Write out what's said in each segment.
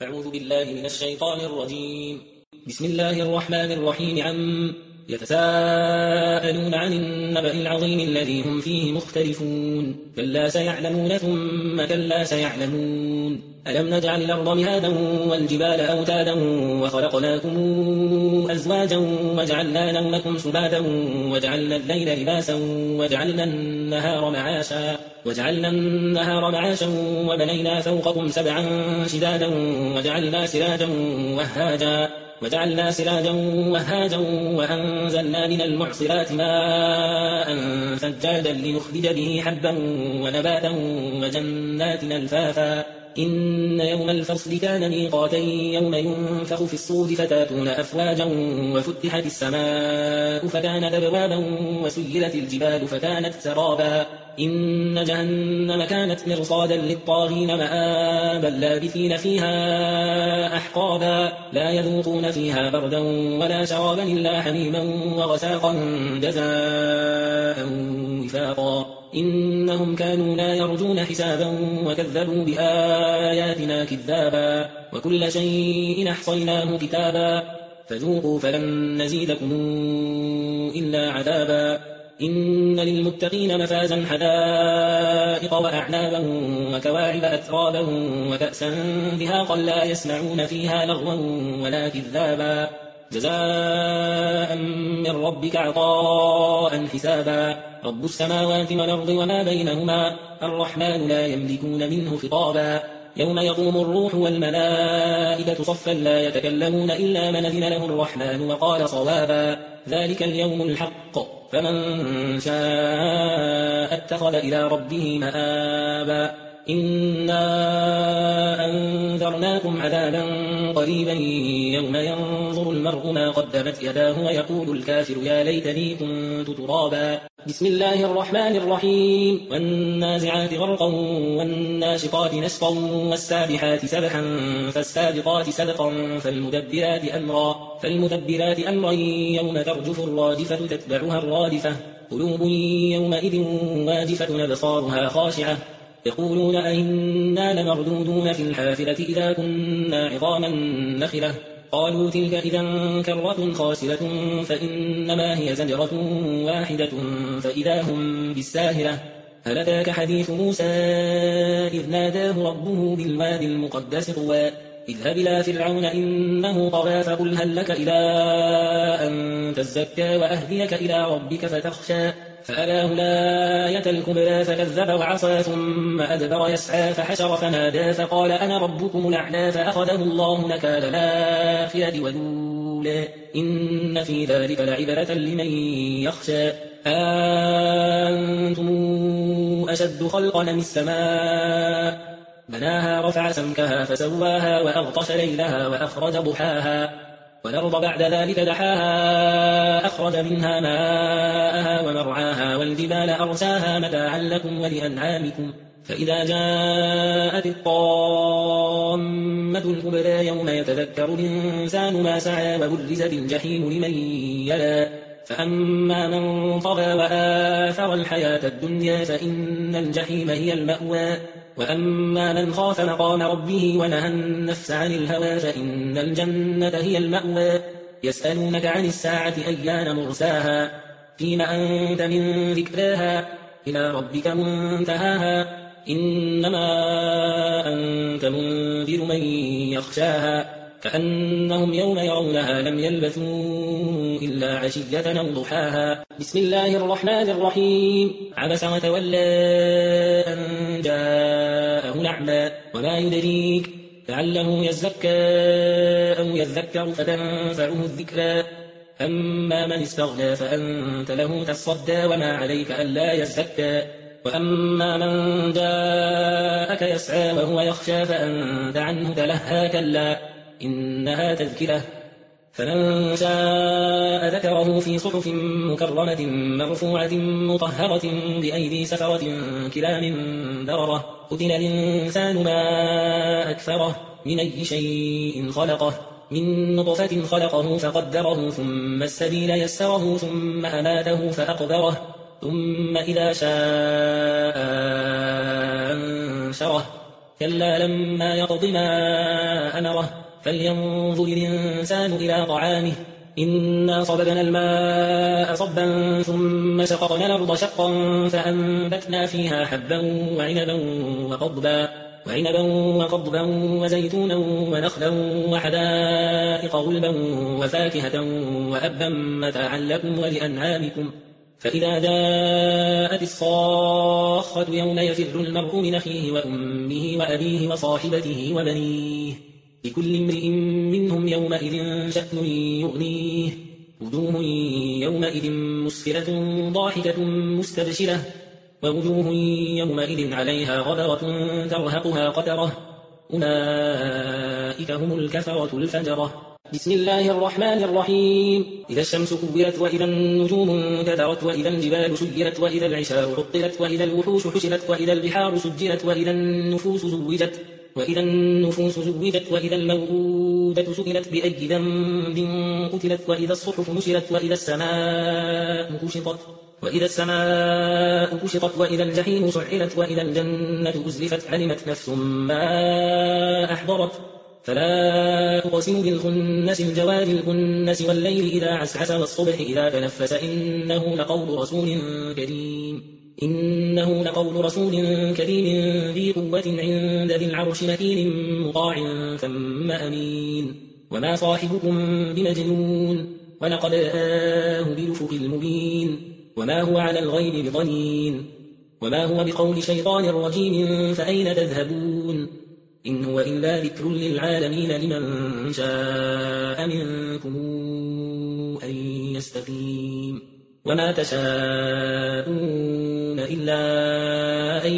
أعوذ بالله من الشيطان الرجيم. بسم الله الرحمن الرحيم. يتساءلون عن النبأ العظيم الذي هم فيه مختلفون. كلا سيعلمون ثم كلا سيعلمون. ألم نجعل الأرض مهادا والجبال أوتادا وخلقناكم أزواجا وجعلنا نومكم سباتا وجعلنا الليل لباسا وجعلنا النهار معاشا وبنينا فوقكم سبعا شدادا وجعلنا سراجا وهاجا وأنزلنا من المعصرات ماء ثجاجا لنخرج به حبا ونباتا وجنات ألفافا. إن يوم الفصل كان ميقاتا يوم ينفخ في الصور فتاتون أفواجا وفتحت السماء فكانت أبوابا وسيرت الجبال فكانت سرابا. إن جهنم كانت مرصادا للطاغين مآبا لابثين فيها أحقابا لا يذوقون فيها بردا ولا شرابا إلا حميما وغساقا جزاء وفاقا. إنهم كانوا لا يرجون حسابا وكذبوا بآياتنا كذابا وكل شيء أحصيناه كتابا فذوقوا فلن نزيدكم إلا عذابا. إن للمتقين مفازا حدائق وأعنابا وكواعب أترابا وكأسا دهاقا لا يسمعون فيها لغوا ولا كذابا جزاء من ربك عطاء حسابا. رب السماوات والأرض وما بينهما الرحمن لا يملكون منه خطابا. يوم يقوم الروح والملائكة صفا لا يتكلمون إلا من أذن له الرحمن وقال صوابا. ذلك اليوم الحق فمن شاء اتخذ إلى ربه مآبا. إنا أنذرناكم عذابا قريبا يوم ينظر المرء ما قدمت يداه ويقول الكافر يا ليتني كنت ترابا. بسم الله الرحمن الرحيم. والنازعات غرقا والناشطات نشطا والسابحات سبحا فالسابقات سبقا فالمدبرات أمرا يوم ترجف الراجفة تتبعها الرادفة. قلوب يومئذ واجفة أبصارها خاشعة يقولون أئنا لمردودون في الحافرة إذا كنا عظاما نخرة. قالوا تلك إذا كرة خاسرة فإنما هي زجرة واحدة فإذا هم بالساهرة. هل أتاك حديث موسى إذ ناداه ربه بالوادي المقدس طوى اذهب إلى فرعون إنه طغى فقل هل لك إلى أن تزكى وأهديك إلى ربك فتخشى. فأراه الآية الكبرى فكذب وعصى ثم أدبر يسعى فحشر فنادى فقال أنا ربكم الأعلى فأخذه الله نكال الآخرة والأولى إن في ذلك لعبرة لمن يخشى. أنتم أشد خلقا أم السماء بناها رفع سمكها فسواها وأغطش ليلها وأخرج ضحاها والأرض بعد ذلك دحاها أخرج منها ماءها ومرعاها والجبال أرساها متاعا لكم ولأنعامكم. فإذا جاءت الطامة الكبرى يوم يتذكر الإنسان ما سعى وبرزت الجحيم لمن يرى. فأما من طغى وآثر الحياة الدنيا فإن الجحيم هي المأوى. وأما من خاف مقام ربه ونهى النفس عن الهوى فإن الجنة هي المأوى. يسألونك عن الساعة أيان مرساها فيم أنت من ذكراها إلى ربك منتهاها. إنما أنت منذر من يخشاها كأنهم يوم يرونها لم يلبثوا إلا عشية أو ضحاها. بسم الله الرحمن الرحيم. عبس وتولى أن جاءه الأعمى وما يدريك لعله يزكى أو يذكر فتنفعه الذكرى. أما من استغنى فأنت له تصدى وما عليك ألا يزكى. وأما من جاءك يسعى وهو يخشى فأنت عنه تلهى كلا إنها تذكرة فمن شاء ذكره في صحف مكرمة مرفوعة مطهرة بأيدي سفرة كرام بررة. قتل الإنسان ما أكفره من أي شيء خلقه من نطفة خلقه فقدره ثم السبيل يسره ثم أماته فأقبره ثم إذا شاء أنشره كلا لما يقض ما أمره فلينظر الإنسان إلى طعامه إنا صببنا الماء صبا ثم شققنا الأرض شقا فأنبتنا فيها حبا وعنبا وقضبا وزيتونا ونخلا وحدائق غلبا وفاكهة وأبا متاعا لكم ولأنعامكم فإذا جاءت الصاخة يوم يفر المرء من أخيه وأمه وأبيه وصاحبته وبنيه لكل امرئ منهم يومئذ شأن يغنيه وجوه يومئذ مسفرة ضاحكة مستبشرة ووجوه يومئذ عليها غبرة ترهقها قترة أولئك هم الكفرة الفجرة. بسم الله الرحمن الرحيم. إذا الشمس كورت وإذا النجوم انكدرت وإذا الجبال سيرت وإذا العشار عطلت وإذا الوحوش حشرت وإذا البحار سجرت وإذا النفوس زوجت وإذا الموءودة سئلت بأي ذنب قتلت وإذا الصحف نشرت وإذا السماء كشطت وإذا الجحيم سعرت وإذا الجنة أزلفت علمت نفس ما أحضرت فلا أقسم بالخنس الجوار الكنس والليل إذا عسعس والصبح إذا تنفس إنه لقول رسول كريم ذي قوة عند ذي العرش مكين مطاع ثم أمين وما صاحبكم بمجنون ولقد آه بالأفق المبين وما هو على الغيب بضنين وما هو بقول شيطان رجيم فأين تذهبون إن هو إلا ذكر للعالمين لمن شاء منكم أن يستقيم وما تشاءون إلا أن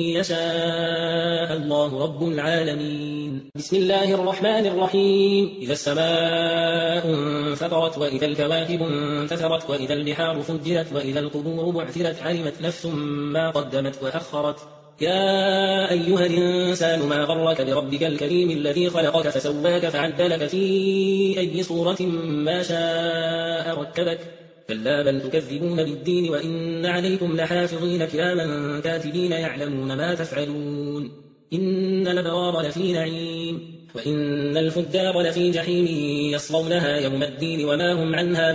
يشاء الله رب العالمين. بسم الله الرحمن الرحيم. إذا السماء انفطرت وإذا الكواكب انتثرت وإذا البحار فجرت وإذا القبور بعثرت علمت نفس ما قدمت وأخرت يا أيها الإنسان ما غرك بربك الكريم الذي خلقك فسواك فعدلك في أي صورة ما شاء ركبك كلا بل تكذبون بالدين وإن عليكم لحافظين كراما كاتبين يعلمون ما تفعلون إن الأبرار لفي نعيم وإن الفجار لفي جحيم يصلونها يوم الدين وما هم عنها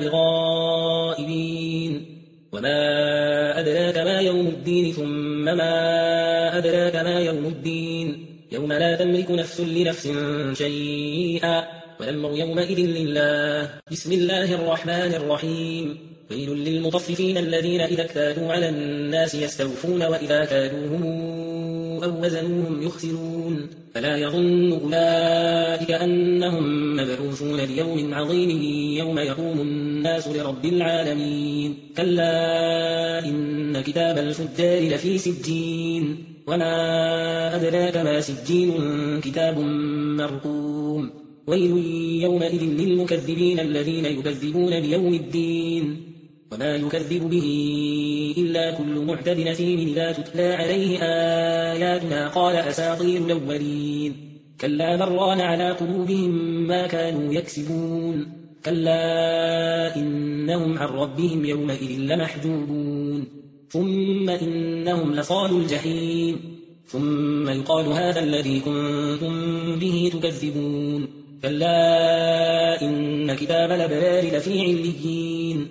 بغائبين وما أدراك ما يوم الدين ثم ما أدراك ما يوم الدين يوم لا تملك نفس لنفس شيئا والأمر يومئذ لله. بسم الله الرحمن الرحيم. ويل للمطففين الذين إذا اكتالوا على الناس يستوفون وإذا كالوهم أو وزنوهم يخسرون فلا يظن أولئك أنهم مبعوثون ليوم عظيم يوم يقوم الناس لرب العالمين كلا إن كتاب الفجار لفي سجين وما أدراك ما سجين كتاب مرقوم ويل يومئذ للمكذبين الذين يكذبون بيوم الدين وما يكذب به إلا كل معتد أثيم إذا تتلى عليه آياتنا قال أساطير الأولين كلا بل ران على قلوبهم ما كانوا يكسبون كلا إنهم عن ربهم يومئذ لمحجوبون ثم إنهم لصالوا الجحيم ثم يقال هذا الذي كنتم به تكذبون كلا إن كتاب الأبرار لفي عليين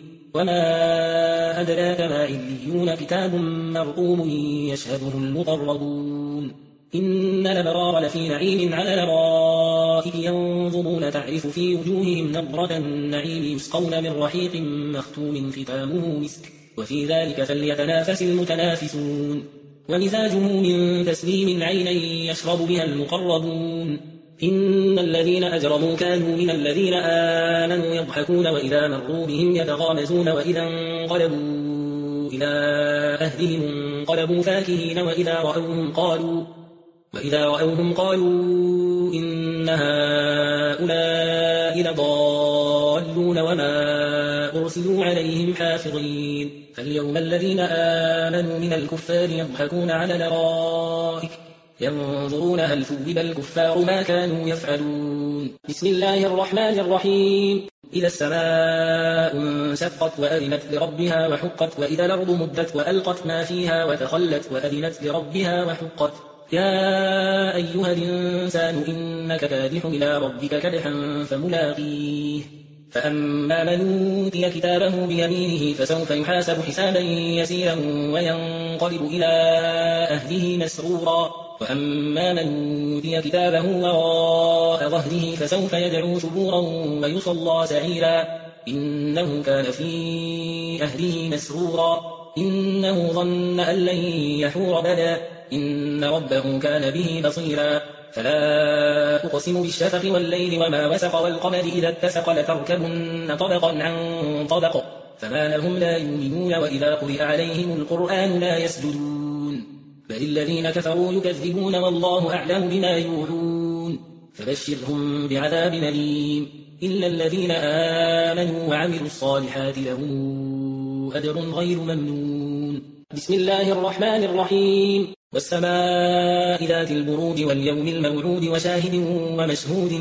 وما أدراك ما عليون كتاب مرقوم يشهده المقربون إن الأبرار لفي نعيم على الأرائك ينظرون تعرف في وجوههم نضرة النعيم يسقون من رحيق مختوم ختامه مسك وفي ذلك فليتنافس المتنافسون ومزاجه من تسليم عينا يشرب بها المقربون إن الذين أجرموا كانوا من الذين آمنوا يضحكون وإذا مروا بهم يتغامزون وإذا انقلبوا إلى أهلهم انقلبوا فاكهين وإذا رأوهم قالوا إن هؤلاء لضالون وما أرسلوا عليهم حافظين فاليوم الذين آمنوا من الكفار يضحكون على الأرائك ينظرون هل ثوب الكفار ما كانوا يفعلون. بسم الله الرحمن الرحيم. إذا السماء انشقت وأذنت لربها وحقت وإذا الأرض مدت وألقت ما فيها وتخلت وأذنت لربها وحقت يا أيها الإنسان إنك كادح إلى ربك كدحا فملاقيه فأما من أوتي كتابه بيمينه فسوف يحاسب حسابا يسيرا وينقلب إلى أهله مسرورا وأما من أوتي كتابه وراء ظهره فسوف يدعو ثبورا ويصلى سعيرا إنه كان في أهله مسرورا إنه ظن أن لن يحور بلى إن ربه كان به بصيرا فلا أقسم بالشفق والليل وما وسق والقمر إذا اتسق لتركبن طبقا عن طبق فما لهم لا يؤمنون وإذا قرئ عليهم القرآن لا يسجدون بل الذين كفروا يكذبون والله أعلم بما يوعون فبشرهم بعذاب أليم إلا الذين آمنوا وعملوا الصالحات لهم أجر غير ممنون بسم الله الرحمن الرحيم والسماء ذات البروج واليوم الموعود وشاهد ومشهود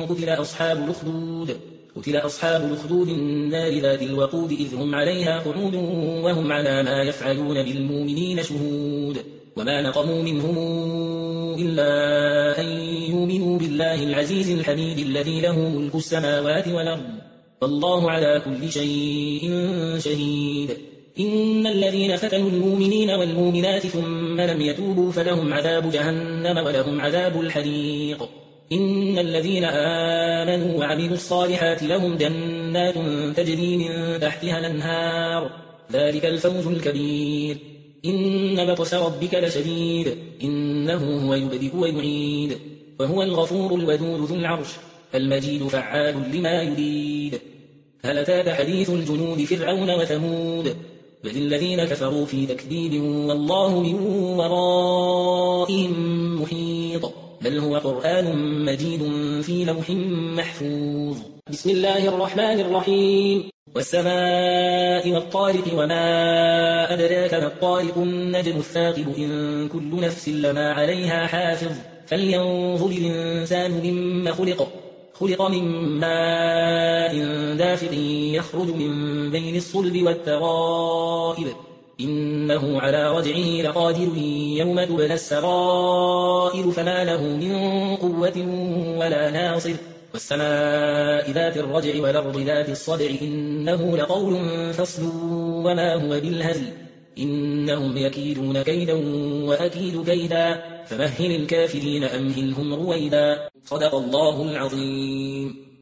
قتل أصحاب الأخدود النار ذات الوقود إذ هم عليها قعود وهم على ما يفعلون بالمؤمنين شهود وما نقموا منهم إلا أن يؤمنوا بالله العزيز الحميد الذي له ملك السماوات والأرض والله على كل شيء شهيد إن الذين فتنوا المؤمنين والمؤمنات ثم لم يتوبوا فلهم عذاب جهنم ولهم عذاب الحريق إن الذين آمنوا وعملوا الصالحات لهم جنات تجري من تحتها الأنهار ذلك الفوز الكبير إن بطش ربك لشديد إنه هو يبدئ ويعيد وهو الغفور الودود ذو العرش المجيد فعال لما يريد هل أتاك حديث الجنود فرعون وثمود بل الذين كفروا في تكذيب والله من ورائهم محيط بل هو قرآن مجيد في لوح محفوظ بسم الله الرحمن الرحيم والسماء والطارق وما أدراك ما الطارق النجم الثاقب إن كل نفس لما عليها حافظ فلينظر الإنسان مما خلق من ماء دافق يخرج من بين الصلب والترائب إنه على رجعه لقادر يوم تبلى السرائر فما له من قوة ولا ناصر والسماء ذات الرجع والأرض ذات الصدع إنه لقول فصل وما هو بالهزل إنهم يكيدون كيدا وأكيد كيدا فمهل الكافرين أمهلهم رويدا صدق الله العظيم.